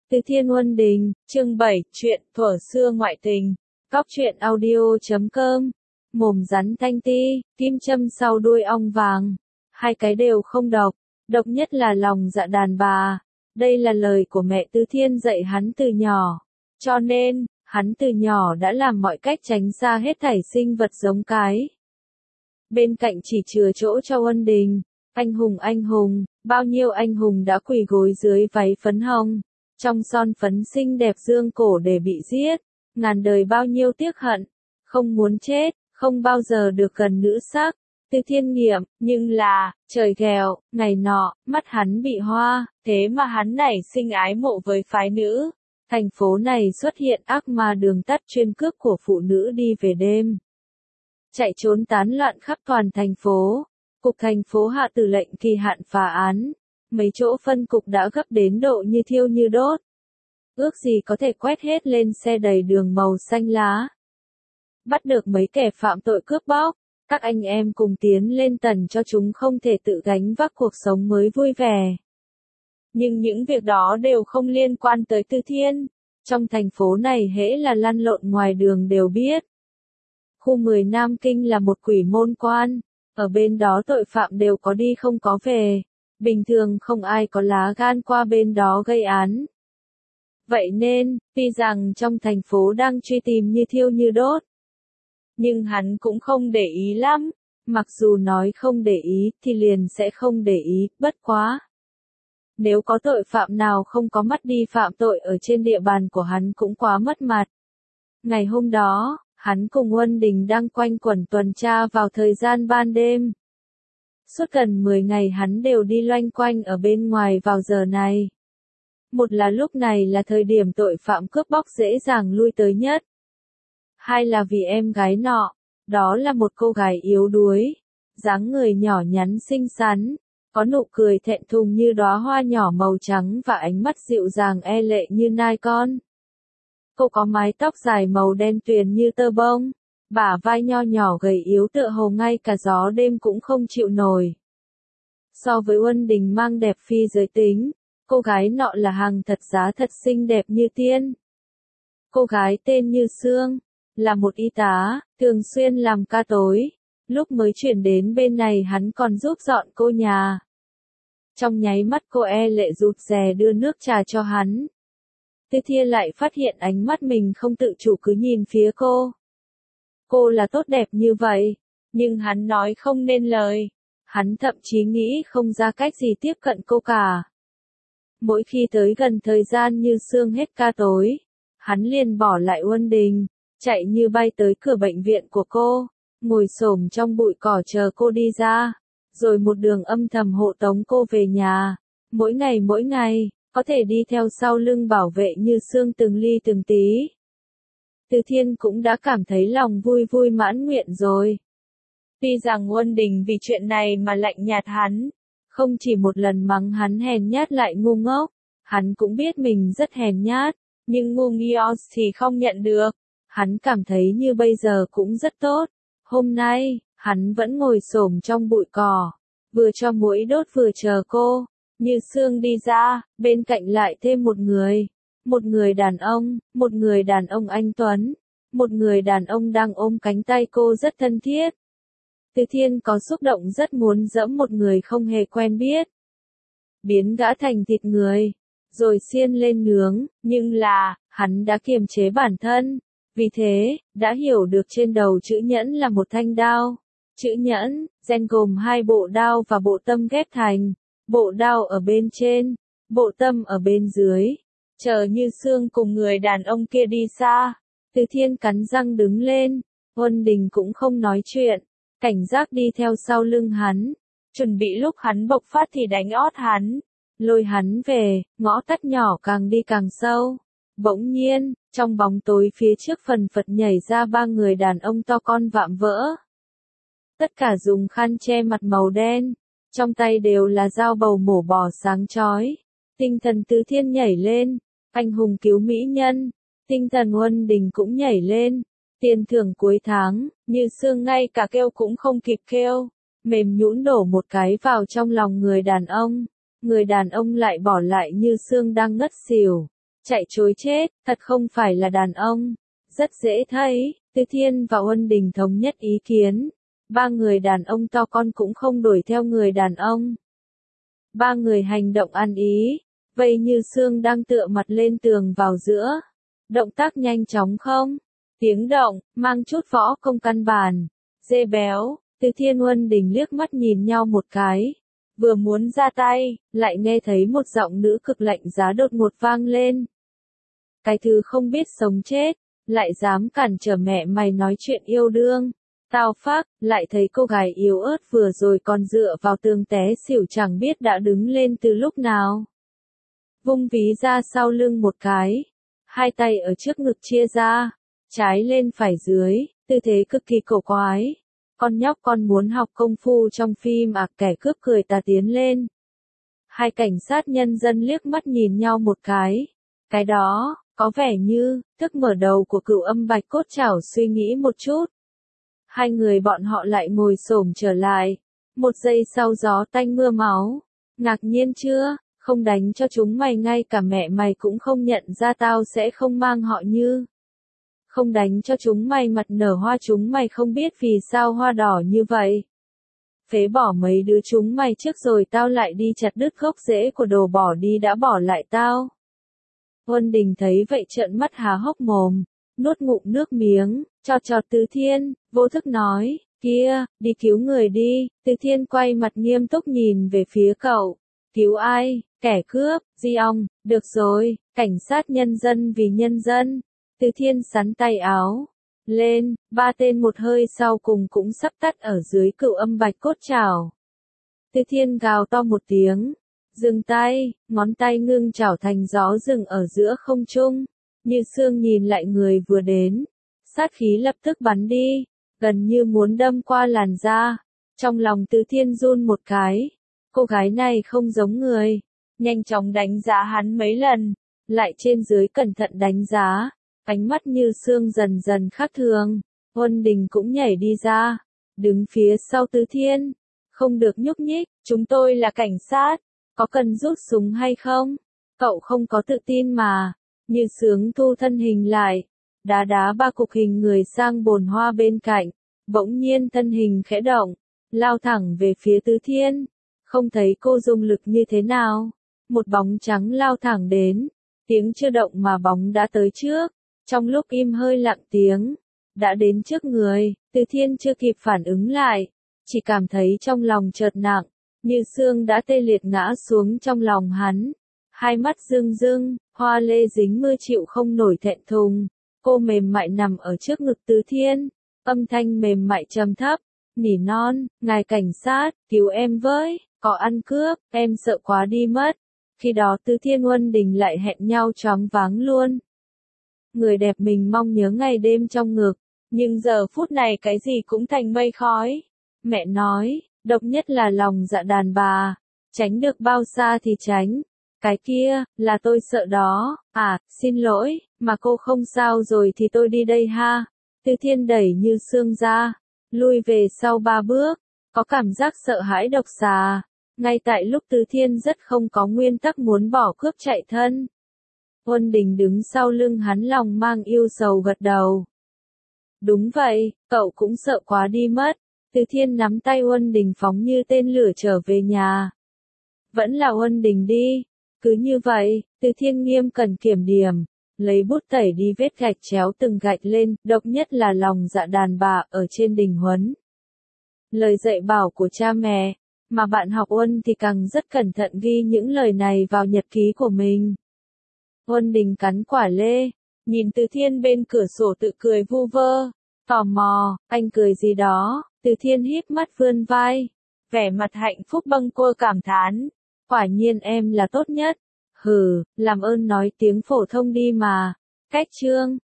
Từ Thiên Huân Đình, chương 7, chuyện thuở xưa ngoại tình. Cóc truyện audio.com. Mồm rắn thanh ti, kim châm sau đuôi ong vàng. Hai cái đều không độc, độc nhất là lòng dạ đàn bà. Đây là lời của mẹ Từ Thiên dạy hắn từ nhỏ. Cho nên, hắn từ nhỏ đã làm mọi cách tránh xa hết thảy sinh vật giống cái. Bên cạnh chỉ chừa chỗ cho Huân Đình. Anh hùng, bao nhiêu anh hùng đã quỳ gối dưới váy phấn hồng. Trong son phấn xinh đẹp dương cổ để bị giết, ngàn đời bao nhiêu tiếc hận, không muốn chết, không bao giờ được gần nữ sắc. Từ Thiên nghiệm, nhưng là, trời ghèo, ngày nọ, mắt hắn bị hoa, thế mà hắn nảy sinh ái mộ với phái nữ. Thành phố này xuất hiện ác ma đường tắt chuyên cướp của phụ nữ đi về đêm. Chạy trốn tán loạn khắp toàn thành phố. Cục thành phố hạ tử lệnh kỳ hạn phá án. Mấy chỗ phân cục đã gấp đến độ như thiêu như đốt. Ước gì có thể quét hết lên xe đầy đường màu xanh lá. Bắt được mấy kẻ phạm tội cướp bóc, các anh em cùng tiến lên tần cho chúng không thể tự gánh vác cuộc sống mới vui vẻ. Nhưng những việc đó đều không liên quan tới Từ Thiên. Trong thành phố này hễ là lăn lộn ngoài đường đều biết. Khu 10 Nam Kinh là một quỷ môn quan. Ở bên đó tội phạm đều có đi không có về. Bình thường không ai có lá gan qua bên đó gây án. Vậy nên, tuy rằng trong thành phố đang truy tìm như thiêu như đốt. Nhưng hắn cũng không để ý lắm. Mặc dù nói không để ý thì liền sẽ không để ý, bất quá. Nếu có tội phạm nào không có mắt đi phạm tội ở trên địa bàn của hắn cũng quá mất mặt. Ngày hôm đó, hắn cùng Huân Đình đang quanh quẩn tuần tra vào thời gian ban đêm. Suốt gần 10 ngày hắn đều đi loanh quanh ở bên ngoài vào giờ này. Một là lúc này là thời điểm tội phạm cướp bóc dễ dàng lui tới nhất. Hai là vì em gái nọ, đó là một cô gái yếu đuối, dáng người nhỏ nhắn xinh xắn, có nụ cười thẹn thùng như đóa hoa nhỏ màu trắng và ánh mắt dịu dàng e lệ như nai con. Cô có mái tóc dài màu đen tuyền như tơ bông, bả vai nho nhỏ gầy yếu tựa hồ ngay cả gió đêm cũng không chịu nổi. So với Huân Đình mang đẹp phi giới tính, cô gái nọ là hàng thật giá thật xinh đẹp như tiên. Cô gái tên Như Sương, là một y tá, thường xuyên làm ca tối. Lúc mới chuyển đến bên này hắn còn giúp dọn cô nhà. Trong nháy mắt cô e lệ rụt rè đưa nước trà cho hắn. Từ Thiên lại phát hiện ánh mắt mình không tự chủ cứ nhìn phía cô. Cô là tốt đẹp như vậy, nhưng hắn nói không nên lời. Hắn thậm chí nghĩ không ra cách gì tiếp cận cô cả. Mỗi khi tới gần thời gian Như Sương hết ca tối, hắn liền bỏ lại Huân Đình, chạy như bay tới cửa bệnh viện của cô, ngồi xổm trong bụi cỏ chờ cô đi ra, rồi một đường âm thầm hộ tống cô về nhà. Mỗi ngày, có thể đi theo sau lưng bảo vệ Như Sương từng ly từng tí. Từ Thiên cũng đã cảm thấy lòng vui vui mãn nguyện rồi. Tuy rằng Huân Đình vì chuyện này mà lạnh nhạt hắn, không chỉ một lần mắng hắn hèn nhát lại ngu ngốc, hắn cũng biết mình rất hèn nhát, nhưng ngu ngốc thì không nhận được. Hắn cảm thấy như bây giờ cũng rất tốt. Hôm nay, hắn vẫn ngồi xổm trong bụi cỏ, vừa cho muỗi đốt vừa chờ cô. Như Sương đi ra, bên cạnh lại thêm một người đàn ông anh tuấn, một người đàn ông đang ôm cánh tay cô rất thân thiết. Từ Thiên có xúc động rất muốn giẫm một người không hề quen biết, biến gã thành thịt người, rồi xiên lên nướng, nhưng là, hắn đã kiềm chế bản thân, vì thế, đã hiểu được trên đầu chữ nhẫn là một thanh đao. Chữ nhẫn, gen gồm hai bộ đao và bộ tâm ghép thành, bộ đao ở bên trên, bộ tâm ở bên dưới. Chờ Như Sương cùng người đàn ông kia đi xa, Từ Thiên cắn răng đứng lên, Huân Đình cũng không nói chuyện, cảnh giác đi theo sau lưng hắn, chuẩn bị lúc hắn bộc phát thì đánh ót hắn, lôi hắn về. Ngõ tắt nhỏ càng đi càng sâu. Bỗng nhiên, trong bóng tối phía trước phần phật nhảy ra ba người đàn ông to con vạm vỡ. Tất cả dùng khăn che mặt màu đen, trong tay đều là dao bầu mổ bò sáng chói. Tinh thần Từ Thiên nhảy lên, anh hùng cứu mỹ nhân, tinh thần Huân Đình cũng nhảy lên. Tiền thưởng cuối tháng, Như Sương ngay cả kêu cũng không kịp kêu, mềm nhũn đổ một cái vào trong lòng người đàn ông. Người đàn ông lại bỏ lại Như Sương đang ngất xỉu. chạy trối chết, thật không phải là đàn ông. Rất dễ thấy, Từ Thiên và Uân Đình thống nhất ý kiến. Ba người đàn ông to con cũng không đuổi theo người đàn ông. Ba người hành động ăn ý, vậy như xương đang tựa mặt lên tường vào giữa. Động tác nhanh chóng không? Tiếng động, mang chút võ công căn bản. Dê béo, Từ Thiên Uân Đình liếc mắt nhìn nhau một cái. Vừa muốn ra tay, lại nghe thấy một giọng nữ cực lạnh giá đột ngột vang lên. Cái thứ không biết sống chết, lại dám cản trở mẹ mày nói chuyện yêu đương. Tao phác, lại thấy cô gái yếu ớt vừa rồi còn dựa vào tường té xỉu chẳng biết đã đứng lên từ lúc nào. Vung ví ra sau lưng một cái, hai tay ở trước ngực chia ra, trái lên phải dưới, tư thế cực kỳ cổ quái. Con nhóc con muốn học công phu trong phim à, kẻ cướp cười tà tiến lên. Hai cảnh sát nhân dân liếc mắt nhìn nhau một cái đó, có vẻ như, thức mở đầu của Cửu Âm Bạch Cốt Trảo suy nghĩ một chút. Hai người bọn họ lại ngồi xổm trở lại. Một giây sau gió tanh mưa máu. Ngạc nhiên chưa, không đánh cho chúng mày ngay cả mẹ mày cũng không nhận ra tao sẽ không mang họ Như. Không đánh cho chúng mày mặt nở hoa chúng mày không biết vì sao hoa đỏ như vậy. Phế bỏ mấy đứa chúng mày trước rồi tao lại đi chặt đứt gốc rễ của đồ bỏ đi đã bỏ lại tao. Uân Đình thấy vậy trợn mắt há hốc mồm, nuốt ngụm nước miếng, chọt Từ Thiên, vô thức nói, kia, đi cứu người đi. Từ Thiên quay mặt nghiêm túc nhìn về phía cậu. Cứu ai, kẻ cướp, Di Ong, được rồi, cảnh sát nhân dân vì nhân dân. Từ Thiên sắn tay áo lên, ba tên một hơi sau cùng cũng sắp tắt ở dưới Cửu Âm Bạch Cốt Trảo. Từ Thiên gào to một tiếng, dừng tay, ngón tay ngưng chảo thành gió rừng ở giữa không trung. Như Sương nhìn lại người vừa đến, sát khí lập tức bắn đi, gần như muốn đâm qua làn da. Trong lòng Từ Thiên run một cái, cô gái này không giống người, nhanh chóng đánh giá hắn mấy lần, lại trên dưới cẩn thận đánh giá, ánh mắt Như Sương dần dần khác thường. Uân Đình cũng nhảy đi ra, đứng phía sau Từ Thiên, không được nhúc nhích, chúng tôi là cảnh sát, có cần rút súng hay không? Cậu không có tự tin mà. Như Sướng thu thân hình lại, đá ba cục hình người sang bồn hoa bên cạnh, bỗng nhiên thân hình khẽ động, lao thẳng về phía Từ Thiên. Không thấy cô dùng lực như thế nào, một bóng trắng lao thẳng đến, tiếng chưa động mà bóng đã tới trước, trong lúc im hơi lặng tiếng, đã đến trước người. Từ Thiên chưa kịp phản ứng lại, chỉ cảm thấy trong lòng chợt nặng, Như Sương đã tê liệt ngã xuống trong lòng hắn. Hai mắt rưng rưng, hoa lê dính mưa chịu không nổi thẹn thùng. Cô mềm mại nằm ở trước ngực Từ Thiên, âm thanh mềm mại trầm thấp, nỉ non, ngài cảnh sát, cứu em với, có ăn cướp, em sợ quá đi mất. Khi đó Từ Thiên Uân Đình lại hẹn nhau choáng váng luôn. Người đẹp mình mong nhớ ngày đêm trong ngực, nhưng giờ phút này cái gì cũng thành mây khói. Mẹ nói, độc nhất là lòng dạ đàn bà, tránh được bao xa thì tránh. Cái kia, là tôi sợ đó, à, xin lỗi, mà cô không sao rồi thì tôi đi đây ha. Từ Thiên đẩy Như Sương ra, lui về sau 3 bước, có cảm giác sợ hãi độc xà. Ngay tại lúc Từ Thiên rất không có nguyên tắc muốn bỏ cướp chạy thân. Uân Đình đứng sau lưng hắn lòng mang yêu sầu gật đầu. Đúng vậy, cậu cũng sợ quá đi mất. Từ Thiên nắm tay Uân Đình phóng như tên lửa trở về nhà. Vẫn là Uân Đình đi. Cứ như vậy, Từ Thiên nghiêm cẩn kiểm điểm, lấy bút tẩy đi vết gạch chéo từng gạch lên, độc nhất là lòng dạ đàn bà ở trên đình huấn. Lời dạy bảo của cha mẹ, mà bạn học Uân thì càng rất cẩn thận ghi những lời này vào nhật ký của mình. Uân Đình cắn quả lê, nhìn Từ Thiên bên cửa sổ tự cười vu vơ, tò mò, anh cười gì đó. Từ Thiên híp mắt vươn vai, vẻ mặt hạnh phúc bâng quơ cảm thán. Quả nhiên em là tốt nhất. Hừ, làm ơn nói tiếng phổ thông đi mà. Cách chương.